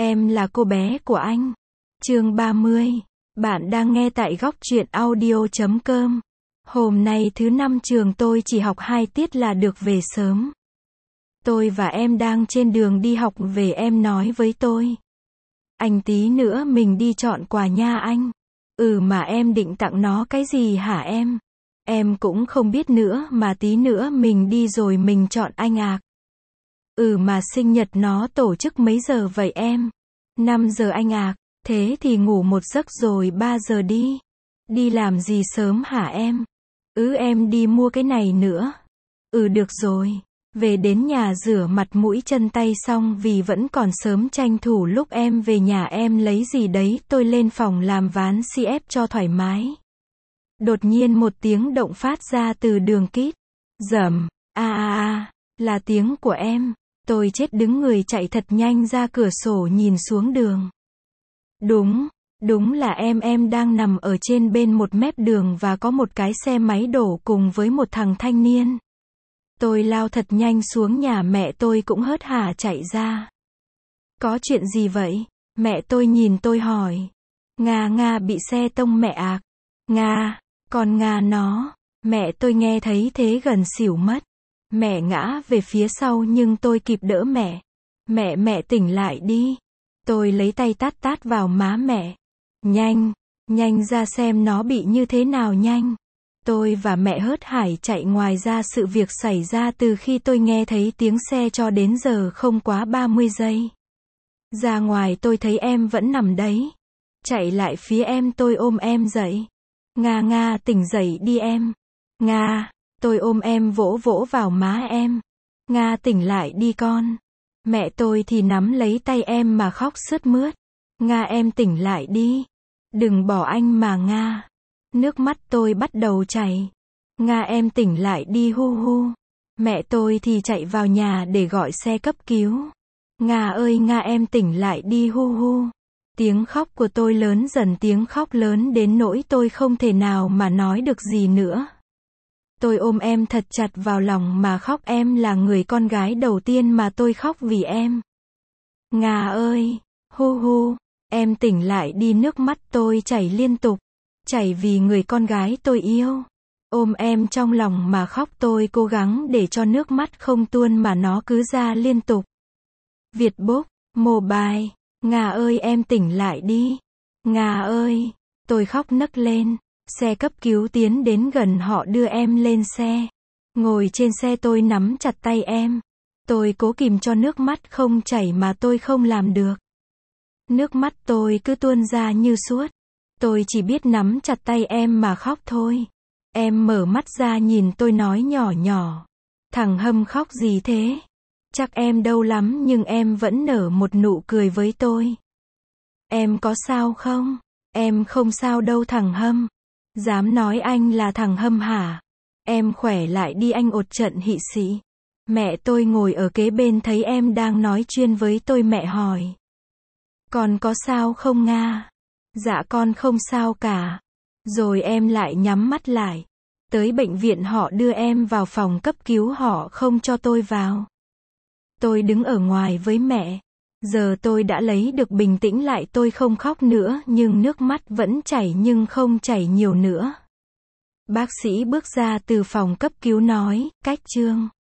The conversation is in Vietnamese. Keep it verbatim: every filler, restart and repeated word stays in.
Em là cô bé của anh. Chương ba mươi. Bạn đang nghe tại góc truyện audio chấm com. Hôm nay thứ năm trường tôi chỉ học hai tiết là được về sớm. Tôi và em đang trên đường đi học về, em nói với tôi. Anh tí nữa mình đi chọn quà nha anh. Ừ mà em định tặng nó cái gì hả em? Em cũng không biết nữa mà tí nữa mình đi rồi mình chọn anh ạ. Ừ mà sinh nhật nó tổ chức mấy giờ vậy em? năm giờ anh ạ. Thế thì ngủ một giấc rồi ba giờ đi. Đi làm gì sớm hả em? Ừ em đi mua cái này nữa. Ừ được rồi. Về đến nhà rửa mặt mũi chân tay xong vì vẫn còn sớm, tranh thủ lúc em về nhà em lấy gì đấy tôi lên phòng làm ván xê ép cho thoải mái. Đột nhiên một tiếng động phát ra từ đường kít. Rầm, a a a, là tiếng của em. Tôi chết đứng người chạy thật nhanh ra cửa sổ nhìn xuống đường. Đúng, đúng là em em đang nằm ở trên bên một mép đường và có một cái xe máy đổ cùng với một thằng thanh niên. Tôi lao thật nhanh xuống nhà, mẹ tôi cũng hớt hả chạy ra. Có chuyện gì vậy? Mẹ tôi nhìn tôi hỏi. Nga Nga bị xe tông mẹ ạ. Nga, còn Nga nó. Mẹ tôi nghe thấy thế gần xỉu mất. Mẹ ngã về phía sau nhưng tôi kịp đỡ mẹ. Mẹ mẹ tỉnh lại đi. Tôi lấy tay tát tát vào má mẹ. Nhanh, nhanh ra xem nó bị như thế nào nhanh. Tôi và mẹ hớt hải chạy ngoài ra. Sự việc xảy ra từ khi tôi nghe thấy tiếng xe cho đến giờ không quá ba mươi giây. Ra ngoài tôi thấy em vẫn nằm đấy. Chạy lại phía em, tôi ôm em dậy. Nga Nga tỉnh dậy đi em. Nga, tôi ôm em vỗ vỗ vào má em. Nga tỉnh lại đi con. Mẹ tôi thì nắm lấy tay em mà khóc sướt mướt. Nga em tỉnh lại đi. Đừng bỏ anh mà Nga. Nước mắt tôi bắt đầu chảy. Nga em tỉnh lại đi hu hu. Mẹ tôi thì chạy vào nhà để gọi xe cấp cứu. Nga ơi Nga em tỉnh lại đi hu hu. Tiếng khóc của tôi lớn dần, tiếng khóc lớn đến nỗi tôi không thể nào mà nói được gì nữa. Tôi ôm em thật chặt vào lòng mà khóc, em là người con gái đầu tiên mà tôi khóc vì em. Nga ơi, hu hu, em tỉnh lại đi, nước mắt tôi chảy liên tục. Chảy vì người con gái tôi yêu. Ôm em trong lòng mà khóc, tôi cố gắng để cho nước mắt không tuôn mà nó cứ ra liên tục. Vietbook, mobile, Nga ơi em tỉnh lại đi. Nga ơi, tôi khóc nấc lên. Xe cấp cứu tiến đến gần, họ đưa em lên xe. Ngồi trên xe tôi nắm chặt tay em. Tôi cố kìm cho nước mắt không chảy mà tôi không làm được. Nước mắt tôi cứ tuôn ra như suốt. Tôi chỉ biết nắm chặt tay em mà khóc thôi. Em mở mắt ra nhìn tôi nói nhỏ nhỏ. Thằng Hâm khóc gì thế? Chắc em đau lắm nhưng em vẫn nở một nụ cười với tôi. Em có sao không? Em không sao đâu thằng Hâm. Dám nói anh là thằng Hâm hả? Em khỏe lại đi anh ột trận hị sĩ. Mẹ tôi ngồi ở kế bên thấy em đang nói chuyện với tôi, mẹ hỏi. Con có sao không Nga? Dạ con không sao cả. Rồi em lại nhắm mắt lại. Tới bệnh viện họ đưa em vào phòng cấp cứu, họ không cho tôi vào. Tôi đứng ở ngoài với mẹ. Giờ tôi đã lấy được bình tĩnh lại, tôi không khóc nữa nhưng nước mắt vẫn chảy nhưng không chảy nhiều nữa. Bác sĩ bước ra từ phòng cấp cứu nói, cách Trương.